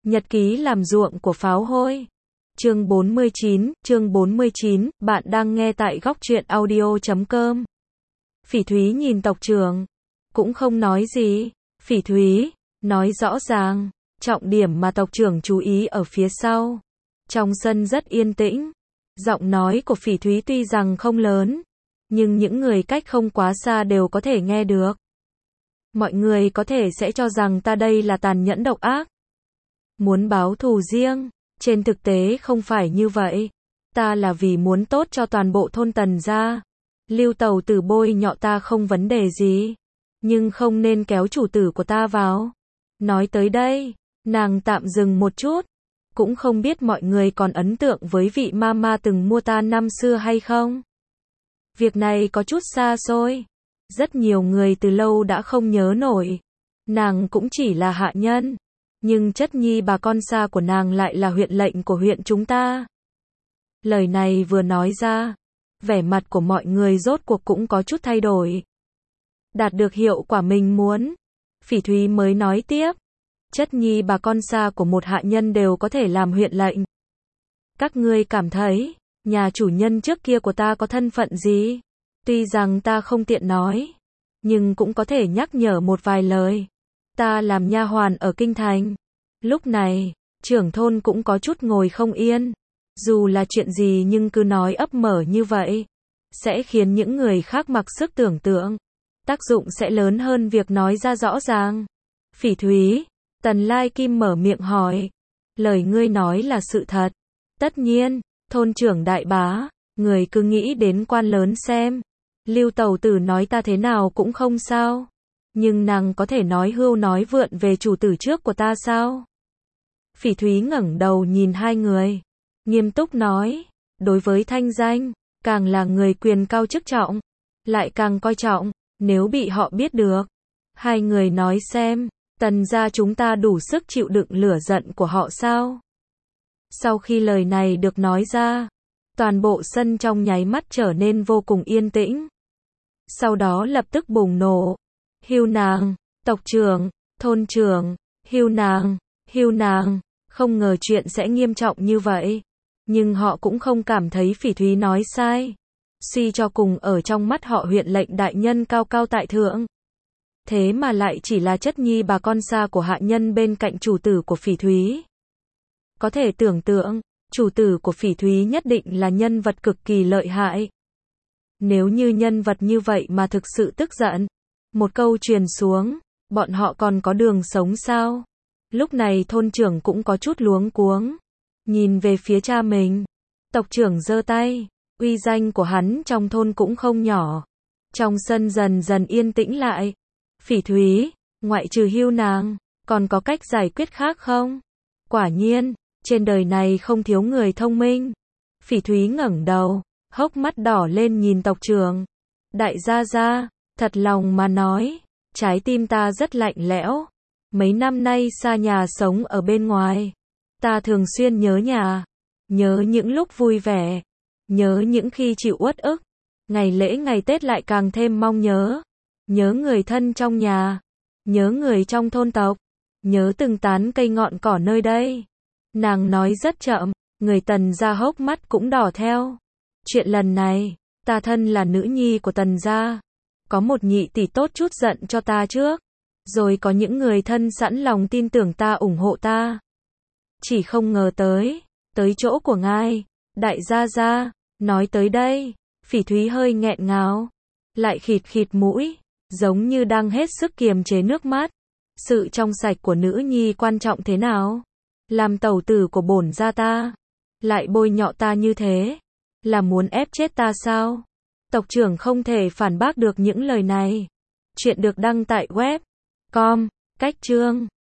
Nhật ký làm ruộng của pháo hôi. Chương 49, bạn đang nghe tại góc truyện audio.com. Phỉ Thúy nhìn tộc trưởng, cũng không nói gì. Phỉ Thúy, nói rõ ràng, trọng điểm mà tộc trưởng chú ý ở phía sau. Trong sân rất yên tĩnh, giọng nói của Phỉ Thúy tuy rằng không lớn, nhưng những người cách không quá xa đều có thể nghe được. Mọi người có thể sẽ cho rằng ta đây là tàn nhẫn độc ác, muốn báo thù riêng, trên thực tế không phải như vậy. Ta là vì muốn tốt cho toàn bộ thôn Tần gia. Lưu Tầu Tử bôi nhọ ta không vấn đề gì, nhưng không nên kéo chủ tử của ta vào. Nói tới đây, nàng tạm dừng một chút, cũng không biết mọi người còn ấn tượng với vị mama từng mua ta năm xưa hay không. Việc này có chút xa xôi, rất nhiều người từ lâu đã không nhớ nổi. Nàng cũng chỉ là hạ nhân, nhưng chất nhi bà con xa của nàng lại là huyện lệnh của huyện chúng ta. Lời này vừa nói ra, vẻ mặt của mọi người rốt cuộc cũng có chút thay đổi. Đạt được hiệu quả mình muốn, Phỉ Thúy mới nói tiếp. Chất nhi bà con xa của một hạ nhân đều có thể làm huyện lệnh. Các ngươi cảm thấy, nhà chủ nhân trước kia của ta có thân phận gì? Tuy rằng ta không tiện nói, nhưng cũng có thể nhắc nhở một vài lời. Ta làm nha hoàn ở kinh thành. Lúc này, trưởng thôn cũng có chút ngồi không yên. Dù là chuyện gì nhưng cứ nói ấp mở như vậy, sẽ khiến những người khác mặc sức tưởng tượng. Tác dụng sẽ lớn hơn việc nói ra rõ ràng. Phỉ Thúy, Tần Lai Kim mở miệng hỏi. Lời ngươi nói là sự thật. Tất nhiên, thôn trưởng đại bá, người cứ nghĩ đến quan lớn xem. Lưu Tầu Tử nói ta thế nào cũng không sao. Nhưng nàng có thể nói hưu nói vượn về chủ tử trước của ta sao? Phỉ Thúy ngẩng đầu nhìn hai người, nghiêm túc nói, đối với thanh danh, càng là người quyền cao chức trọng, lại càng coi trọng, nếu bị họ biết được. Hai người nói xem, Tần gia chúng ta đủ sức chịu đựng lửa giận của họ sao? Sau khi lời này được nói ra, toàn bộ sân trong nháy mắt trở nên vô cùng yên tĩnh. Sau đó lập tức bùng nổ. Hưu nàng, tộc trưởng, thôn trưởng, hưu nàng, không ngờ chuyện sẽ nghiêm trọng như vậy. Nhưng họ cũng không cảm thấy Phỉ Thúy nói sai. Suy cho cùng ở trong mắt họ huyện lệnh đại nhân cao cao tại thượng. Thế mà lại chỉ là chất nhi bà con xa của hạ nhân bên cạnh chủ tử của Phỉ Thúy. Có thể tưởng tượng, chủ tử của Phỉ Thúy nhất định là nhân vật cực kỳ lợi hại. Nếu như nhân vật như vậy mà thực sự tức giận, một câu truyền xuống, bọn họ còn có đường sống sao? Lúc này thôn trưởng cũng có chút luống cuống, nhìn về phía cha mình. Tộc trưởng giơ tay, uy danh của hắn trong thôn cũng không nhỏ. Trong sân dần dần yên tĩnh lại. Phỉ Thúy, ngoại trừ hưu nàng, còn có cách giải quyết khác không? Quả nhiên, trên đời này không thiếu người thông minh. Phỉ Thúy ngẩng đầu, hốc mắt đỏ lên nhìn tộc trưởng. Đại gia gia, thật lòng mà nói, trái tim ta rất lạnh lẽo. Mấy năm nay xa nhà sống ở bên ngoài, ta thường xuyên nhớ nhà, nhớ những lúc vui vẻ, nhớ những khi chịu uất ức. Ngày lễ ngày Tết lại càng thêm mong nhớ. Nhớ người thân trong nhà, nhớ người trong thôn tộc, nhớ từng tán cây ngọn cỏ nơi đây. Nàng nói rất chậm, người Tần gia hốc mắt cũng đỏ theo. Chuyện lần này, ta thân là nữ nhi của Tần gia, có một nhị tỷ tốt chút giận cho ta trước, rồi có những người thân sẵn lòng tin tưởng ta ủng hộ ta. Chỉ không ngờ tới chỗ của ngài, đại gia gia. Nói tới đây, Phỉ Thúy hơi nghẹn ngào, lại khịt khịt mũi, giống như đang hết sức kiềm chế nước mắt. Sự trong sạch của nữ nhi quan trọng thế nào? Làm tẩu tử của bổn gia ta, lại bôi nhọ ta như thế, là muốn ép chết ta sao? Tộc trưởng không thể phản bác được những lời này. Chuyện được đăng tại web com, cách chương